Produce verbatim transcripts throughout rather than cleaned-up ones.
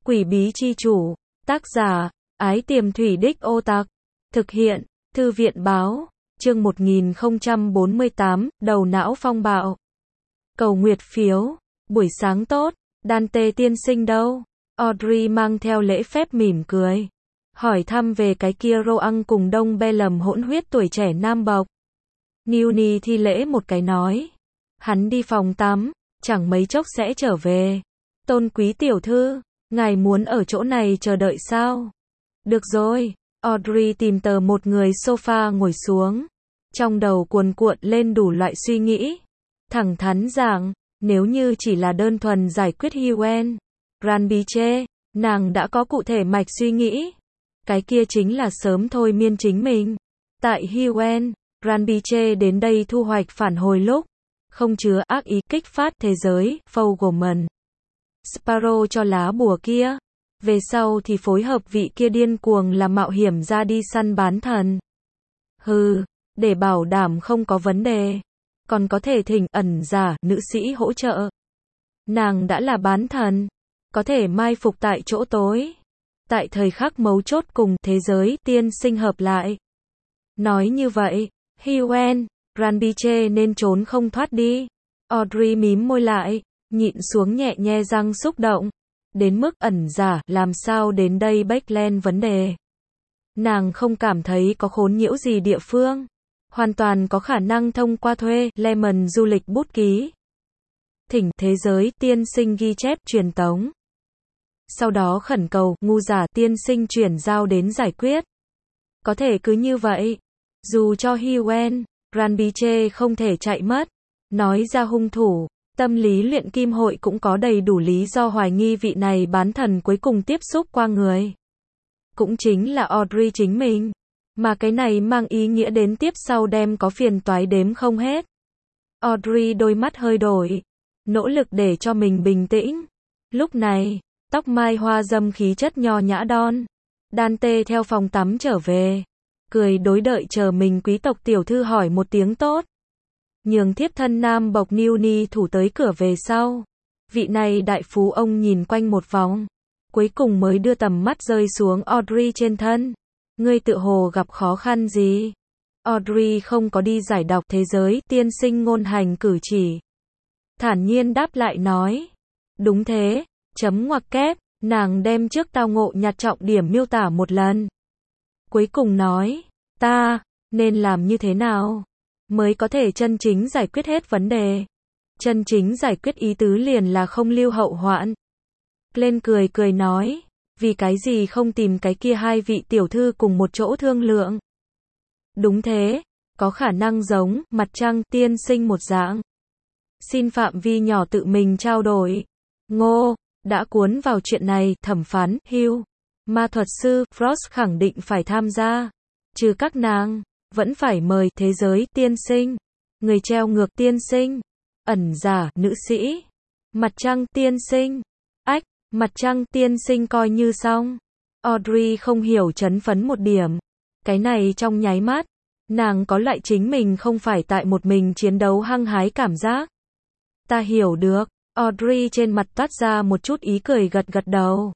Quỷ bí chi chủ, tác giả, Ái Tiềm Thủy Đích Ô Tặc, thực hiện, Thư viện báo, chương một nghìn không trăm bốn mươi tám, đầu não phong bạo. Cầu nguyệt phiếu, buổi sáng tốt, Dante tiên sinh đâu? Audrey mang theo lễ phép mỉm cười. Hỏi thăm về cái kia Roang cùng Đông Bellum hỗn huyết tuổi trẻ nam bộc. Newnie thi lễ một cái nói. Hắn đi phòng tắm, chẳng mấy chốc sẽ trở về. Tôn quý tiểu thư, ngài muốn ở chỗ này chờ đợi sao? Được rồi, Audrey tìm tờ một người sofa ngồi xuống. Trong đầu cuồn cuộn lên đủ loại suy nghĩ. Thẳng thắn rằng, nếu như chỉ là đơn thuần giải quyết Huen Granbiche, nàng đã có cụ thể mạch suy nghĩ. Cái kia chính là sớm thôi miên chính mình. Tại Huen Granbiche đến đây thu hoạch phản hồi lúc không chứa ác ý kích phát thế giới, Fogelman. Sparrow cho lá bùa kia. Về sau thì phối hợp vị kia điên cuồng là mạo hiểm ra đi săn bán thần. Hừ, để bảo đảm không có vấn đề. Còn có thể thỉnh ẩn giả, nữ sĩ hỗ trợ. Nàng đã là bán thần. Có thể mai phục tại chỗ tối. Tại thời khắc mấu chốt cùng thế giới tiên sinh hợp lại. Nói như vậy, Huen Granbiche nên trốn không thoát đi. Audrey mím môi lại, nhịn xuống nhẹ nhe răng xúc động. Đến mức ẩn giả, làm sao đến đây Backland vấn đề. Nàng không cảm thấy có khốn nhiễu gì địa phương. Hoàn toàn có khả năng thông qua thuê Lemon du lịch bút ký. Thỉnh thế giới tiên sinh ghi chép truyền tống. Sau đó khẩn cầu ngu giả tiên sinh chuyển giao đến giải quyết. Có thể cứ như vậy. Dù cho Huen Granbiche không thể chạy mất. Nói ra hung thủ. Tâm lý luyện kim hội cũng có đầy đủ lý do hoài nghi vị này bán thần cuối cùng tiếp xúc qua người. Cũng chính là Audrey chính mình. Mà cái này mang ý nghĩa đến tiếp sau đem có phiền toái đếm không hết. Audrey đôi mắt hơi đổi. Nỗ lực để cho mình bình tĩnh. Lúc này, tóc mai hoa dâm khí chất nho nhã đon. Dante theo phòng tắm trở về. Cười đối đợi chờ mình quý tộc tiểu thư hỏi một tiếng tốt. Nhường thiếp thân nam bộc Newnie thủ tới cửa về sau. Vị này đại phú ông nhìn quanh một vòng. Cuối cùng mới đưa tầm mắt rơi xuống Audrey trên thân. Ngươi tự hồ gặp khó khăn gì? Audrey không có đi giải đọc thế giới tiên sinh ngôn hành cử chỉ. Thản nhiên đáp lại nói. Đúng thế, chấm ngoặc kép, nàng đem trước tao ngộ nhặt trọng điểm miêu tả một lần. Cuối cùng nói, ta, nên làm như thế nào? Mới có thể chân chính giải quyết hết vấn đề. Chân chính giải quyết ý tứ liền là không lưu hậu hoạn. Lên cười cười nói, vì cái gì không tìm cái kia hai vị tiểu thư cùng một chỗ thương lượng. Đúng thế, có khả năng giống, mặt trăng, tiên sinh một dạng. Xin phạm vi nhỏ tự mình trao đổi. Ngô, đã cuốn vào chuyện này, thẩm phán, Hugh, ma thuật sư, Frost khẳng định phải tham gia. Trừ các nàng, vẫn phải mời thế giới tiên sinh, người treo ngược tiên sinh, ẩn giả, nữ sĩ, mặt trăng tiên sinh, ách, mặt trăng tiên sinh coi như xong. Audrey không hiểu chấn phấn một điểm. Cái này trong nháy mắt, nàng có loại chính mình không phải tại một mình chiến đấu hăng hái cảm giác. Ta hiểu được, Audrey trên mặt toát ra một chút ý cười gật gật đầu.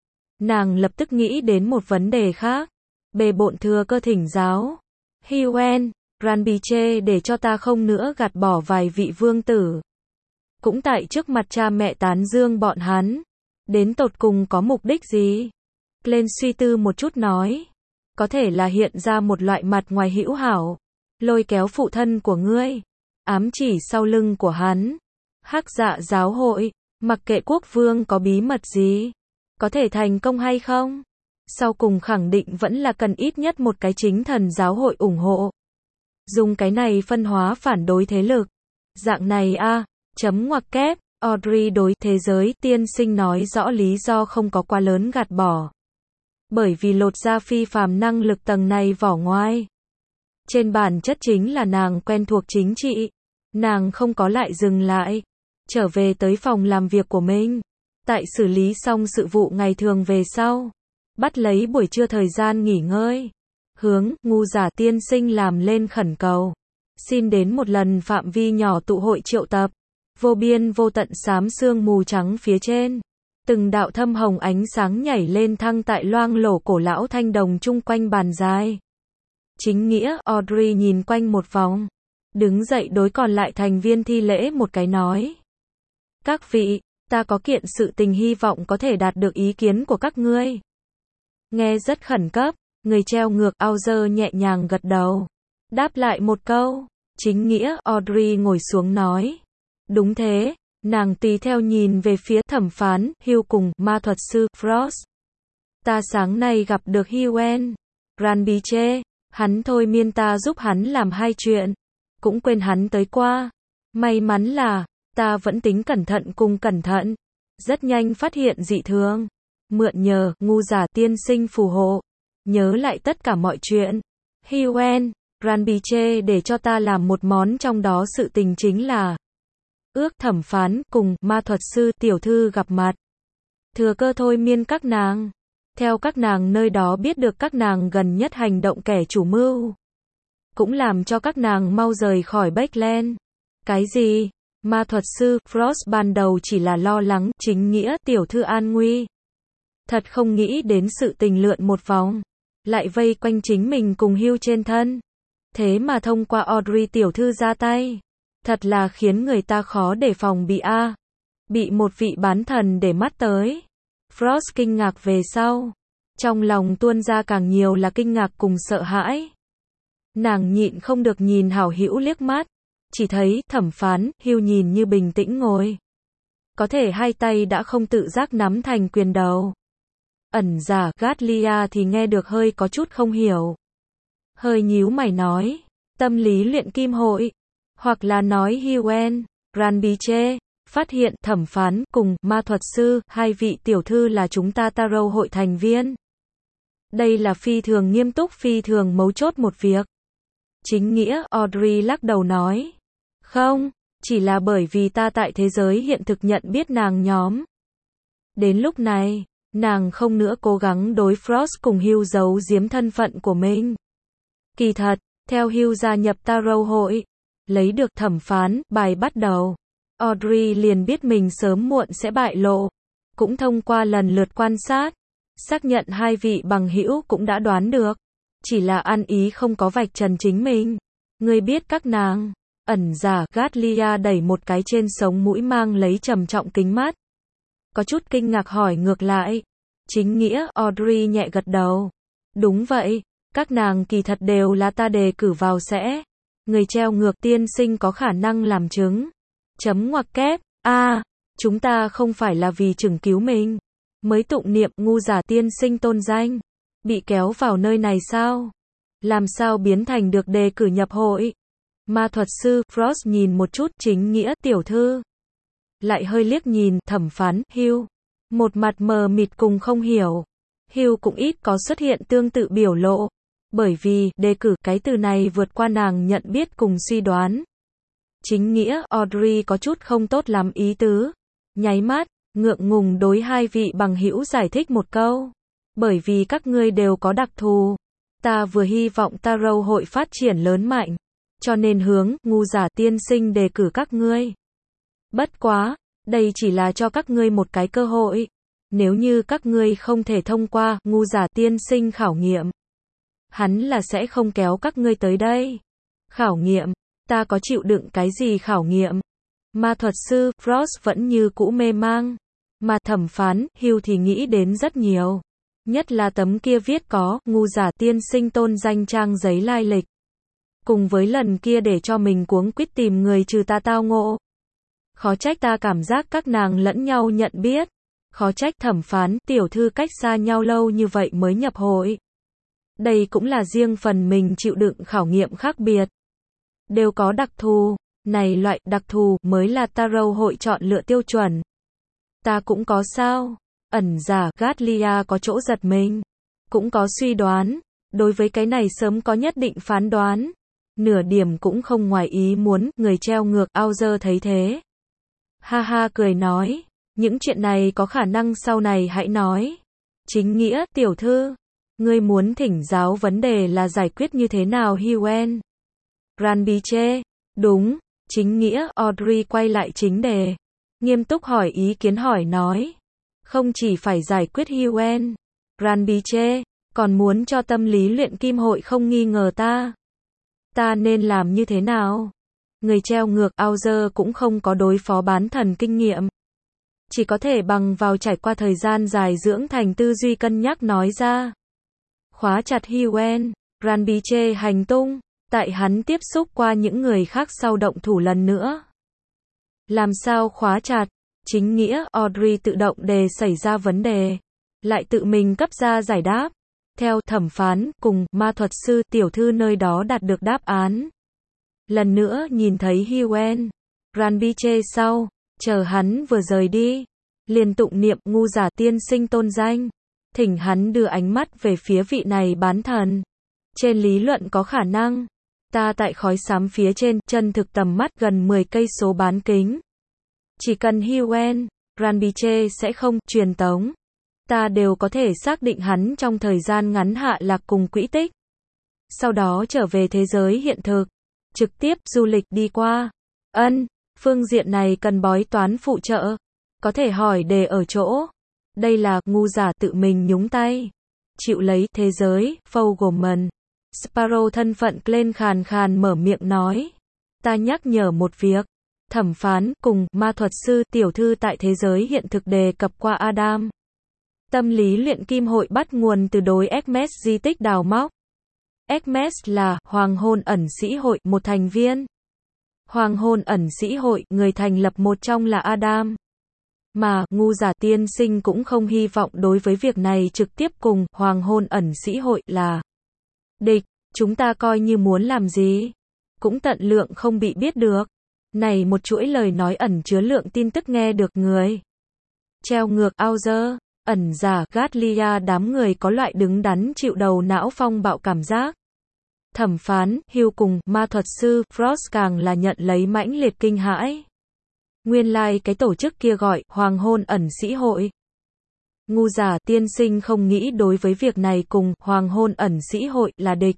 Nàng lập tức nghĩ đến một vấn đề khác. Bề bộn thừa cơ thỉnh giáo. Huen Granbiche để cho ta không nữa gạt bỏ vài vị vương tử. Cũng tại trước mặt cha mẹ tán dương bọn hắn. Đến tột cùng có mục đích gì? Glenn suy tư một chút nói. Có thể là hiện ra một loại mặt ngoài hữu hảo. Lôi kéo phụ thân của ngươi. Ám chỉ sau lưng của hắn. Hắc dạ giáo hội. Mặc kệ quốc vương có bí mật gì. Có thể thành công hay không? Sau cùng khẳng định vẫn là cần ít nhất một cái chính thần giáo hội ủng hộ. Dùng cái này phân hóa phản đối thế lực. Dạng này a à, chấm ngoặc kép, Audrey đối thế giới tiên sinh nói rõ lý do không có quá lớn gạt bỏ. Bởi vì lột ra phi phàm năng lực tầng này vỏ ngoài. Trên bản chất chính là nàng quen thuộc chính trị. Nàng không có lại dừng lại. Trở về tới phòng làm việc của mình. Tại xử lý xong sự vụ ngày thường về sau. Bắt lấy buổi trưa thời gian nghỉ ngơi. Hướng, ngu giả tiên sinh làm lên khẩn cầu. Xin đến một lần phạm vi nhỏ tụ hội triệu tập. Vô biên vô tận xám sương mù trắng phía trên. Từng đạo thâm hồng ánh sáng nhảy lên thăng tại loang lổ cổ lão thanh đồng chung quanh bàn dài. Chính nghĩa, Audrey nhìn quanh một vòng. Đứng dậy đối còn lại thành viên thi lễ một cái nói. Các vị, ta có kiện sự tình hy vọng có thể đạt được ý kiến của các ngươi. Nghe rất khẩn cấp, người treo ngược Auger nhẹ nhàng gật đầu. Đáp lại một câu. Chính nghĩa, Audrey ngồi xuống nói. Đúng thế, nàng tùy theo nhìn về phía thẩm phán, Hugh cùng ma thuật sư Frost. Ta sáng nay gặp được Hughen. Granbiche, hắn thôi miên ta giúp hắn làm hai chuyện. Cũng quên hắn tới qua. May mắn là, ta vẫn tính cẩn thận cùng cẩn thận. Rất nhanh phát hiện dị thường. Mượn nhờ, ngu giả tiên sinh phù hộ. Nhớ lại tất cả mọi chuyện. Hughen, Granbiche để cho ta làm một món, trong đó sự tình chính là ước thẩm phán cùng ma thuật sư tiểu thư gặp mặt. Thừa cơ thôi miên các nàng. Theo các nàng nơi đó biết được các nàng gần nhất hành động kẻ chủ mưu. Cũng làm cho các nàng mau rời khỏi Backland. Cái gì? Ma thuật sư Frost ban đầu chỉ là lo lắng chính nghĩa tiểu thư an nguy. Thật không nghĩ đến sự tình lượn một vòng. Lại vây quanh chính mình cùng Hugh trên thân. Thế mà thông qua Audrey tiểu thư ra tay. Thật là khiến người ta khó để phòng bị a. À. Bị một vị bán thần để mắt tới. Frost kinh ngạc về sau. Trong lòng tuôn ra càng nhiều là kinh ngạc cùng sợ hãi. Nàng nhịn không được nhìn hảo hữu liếc mắt. Chỉ thấy thẩm phán, Hugh nhìn như bình tĩnh ngồi. Có thể hai tay đã không tự giác nắm thành quyền đầu. Ẩn giả Gatlia thì nghe được hơi có chút không hiểu. Hơi nhíu mày nói. Tâm lý luyện kim hội. Hoặc là nói Hughen, Granbiche, phát hiện thẩm phán cùng ma thuật sư, hai vị tiểu thư là chúng ta Tarot hội thành viên. Đây là phi thường nghiêm túc, phi thường mấu chốt một việc. Chính nghĩa, Audrey lắc đầu nói. Không, chỉ là bởi vì ta tại thế giới hiện thực nhận biết nàng nhóm. Đến lúc này, nàng không nữa cố gắng đối Frost cùng Hugh giấu giếm thân phận của mình. Kỳ thật, theo Hugh gia nhập Tarot hội, lấy được thẩm phán, bài bắt đầu. Audrey liền biết mình sớm muộn sẽ bại lộ. Cũng thông qua lần lượt quan sát, xác nhận hai vị bằng hữu cũng đã đoán được. Chỉ là ăn ý không có vạch trần chính mình. Ngươi biết các nàng. Ẩn giả Gatlia đẩy một cái trên sống mũi mang lấy trầm trọng kính mắt. Có chút kinh ngạc hỏi ngược lại. Chính nghĩa, Audrey nhẹ gật đầu. Đúng vậy, các nàng kỳ thật đều là ta đề cử vào sẽ. Người treo ngược tiên sinh có khả năng làm chứng. Chấm ngoặc kép. A, à, chúng ta không phải là vì chừng cứu mình. Mới tụng niệm ngu giả tiên sinh tôn danh. Bị kéo vào nơi này sao? Làm sao biến thành được đề cử nhập hội? Ma thuật sư Frost nhìn một chút chính nghĩa tiểu thư. Lại hơi liếc nhìn thẩm phán Hugh. Một mặt mờ mịt cùng không hiểu. Hugh cũng ít có xuất hiện tương tự biểu lộ. Bởi vì đề cử cái từ này vượt qua nàng nhận biết cùng suy đoán. Chính nghĩa Audrey có chút không tốt lắm ý tứ. Nháy mắt, ngượng ngùng đối hai vị bằng hữu giải thích một câu. Bởi vì các ngươi đều có đặc thù. Ta vừa hy vọng Tarot hội phát triển lớn mạnh. Cho nên hướng ngu giả tiên sinh đề cử các ngươi. Bất quá, đây chỉ là cho các ngươi một cái cơ hội. Nếu như các ngươi không thể thông qua ngu giả tiên sinh khảo nghiệm, hắn là sẽ không kéo các ngươi tới đây. Khảo nghiệm, ta có chịu đựng cái gì khảo nghiệm? Ma thuật sư Frost vẫn như cũ mê mang. Mà thẩm phán Hugh thì nghĩ đến rất nhiều. Nhất là tấm kia viết có ngu giả tiên sinh tôn danh trang giấy lai lịch. Cùng với lần kia để cho mình cuống quýt tìm người trừ ta tao ngộ. Khó trách ta cảm giác các nàng lẫn nhau nhận biết. Khó trách thẩm phán tiểu thư cách xa nhau lâu như vậy mới nhập hội. Đây cũng là riêng phần mình chịu đựng khảo nghiệm khác biệt. Đều có đặc thù. Này loại đặc thù mới là Tarot hội chọn lựa tiêu chuẩn. Ta cũng có sao? Ẩn giả Gatlia có chỗ giật mình. Cũng có suy đoán. Đối với cái này sớm có nhất định phán đoán. Nửa điểm cũng không ngoài ý muốn. Người treo ngược Auger thấy thế. Ha ha cười nói. Những chuyện này có khả năng sau này hãy nói. Chính nghĩa tiểu thư. Ngươi muốn thỉnh giáo vấn đề là giải quyết như thế nào Hughen? Granbiche. Đúng. Chính nghĩa Audrey quay lại chính đề. Nghiêm túc hỏi ý kiến hỏi nói. Không chỉ phải giải quyết Huen, Ranbiche, còn muốn cho tâm lý luyện kim hội không nghi ngờ ta. Ta nên làm như thế nào? Người treo ngược Auger cũng không có đối phó bán thần kinh nghiệm. Chỉ có thể bằng vào trải qua thời gian dài dưỡng thành tư duy cân nhắc nói ra. Khóa chặt Huen, Ranbiche hành tung, tại hắn tiếp xúc qua những người khác sau động thủ lần nữa. Làm sao khóa chặt? Chính nghĩa Audrey tự động đề xảy ra vấn đề, lại tự mình cấp ra giải đáp. Theo thẩm phán cùng ma thuật sư tiểu thư nơi đó đạt được đáp án. Lần nữa nhìn thấy Huen, Ranbiche sau, chờ hắn vừa rời đi, liền tụng niệm ngu giả tiên sinh tôn danh, thỉnh hắn đưa ánh mắt về phía vị này bán thần. Trên lý luận có khả năng, ta tại khói xám phía trên, chân thực tầm mắt gần mười cây số bán kính. Chỉ cần Huen, Ranbiche sẽ không truyền tống, ta đều có thể xác định hắn trong thời gian ngắn hạ lạc cùng quỹ tích. Sau đó trở về thế giới hiện thực, trực tiếp du lịch đi qua. Ân, phương diện này cần bói toán phụ trợ, có thể hỏi đề ở chỗ. Đây là ngu giả tự mình nhúng tay, chịu lấy thế giới, Fogelman. Sparrow thân phận lên khàn khàn mở miệng nói. Ta nhắc nhở một việc. Thẩm phán cùng ma thuật sư tiểu thư tại thế giới hiện thực đề cập qua Adam. Tâm lý luyện kim hội bắt nguồn từ đối Hermes di tích đào móc. Hermes là Hoàng hôn ẩn sĩ hội một thành viên. Hoàng hôn ẩn sĩ hội, người thành lập một trong là Adam. Mà, ngu giả tiên sinh cũng không hy vọng đối với việc này trực tiếp cùng Hoàng hôn ẩn sĩ hội là địch. Chúng ta coi như muốn làm gì, cũng tận lượng không bị biết được. Này một chuỗi lời nói ẩn chứa lượng tin tức nghe được người. Treo ngược Auger, ẩn giả Gatlia, đám người có loại đứng đắn chịu đầu não phong bạo cảm giác. Thẩm phán, Hugh cùng ma thuật sư Frost càng là nhận lấy mãnh liệt kinh hãi. Nguyên lai like cái tổ chức kia gọi Hoàng hôn ẩn sĩ hội. Ngu giả tiên sinh không nghĩ đối với việc này cùng Hoàng hôn ẩn sĩ hội là địch.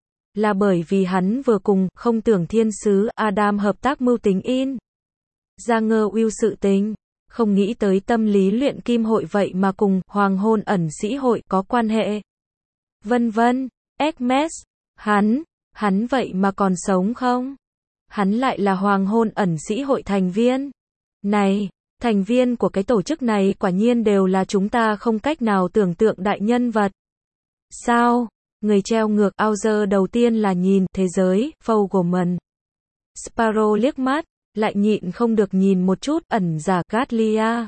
Là bởi vì hắn vừa cùng không tưởng thiên sứ Adam hợp tác mưu tính in ra ngơ Will sự tình, không nghĩ tới tâm lý luyện kim hội vậy mà cùng Hoàng hôn ẩn sĩ hội có quan hệ. Vân vân, Hermes, hắn, hắn vậy mà còn sống không? Hắn lại là Hoàng hôn ẩn sĩ hội thành viên. Này, thành viên của cái tổ chức này quả nhiên đều là chúng ta không cách nào tưởng tượng đại nhân vật. Sao? Người treo ngược Auger đầu tiên là nhìn thế giới, Fogelman. Sparrow liếc mắt, lại nhịn không được nhìn một chút ẩn giả Gatlia.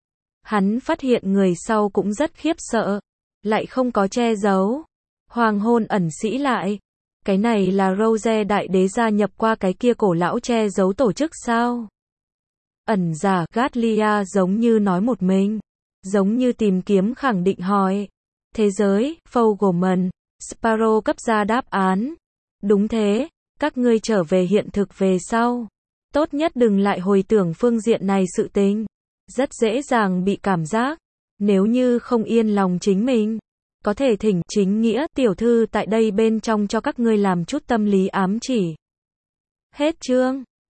Hắn phát hiện người sau cũng rất khiếp sợ, lại không có che giấu. Hoàng hôn ẩn sĩ lại. Cái này là Rose đại đế gia nhập qua cái kia cổ lão che giấu tổ chức sao? Ẩn giả Gatlia giống như nói một mình, giống như tìm kiếm khẳng định hỏi. Thế giới, Fogelman. Sparrow cấp ra đáp án. Đúng thế, các ngươi trở về hiện thực về sau. Tốt nhất đừng lại hồi tưởng phương diện này sự tình. Rất dễ dàng bị cảm giác. Nếu như không yên lòng chính mình, có thể thỉnh chính nghĩa tiểu thư tại đây bên trong cho các ngươi làm chút tâm lý ám chỉ. Hết chương.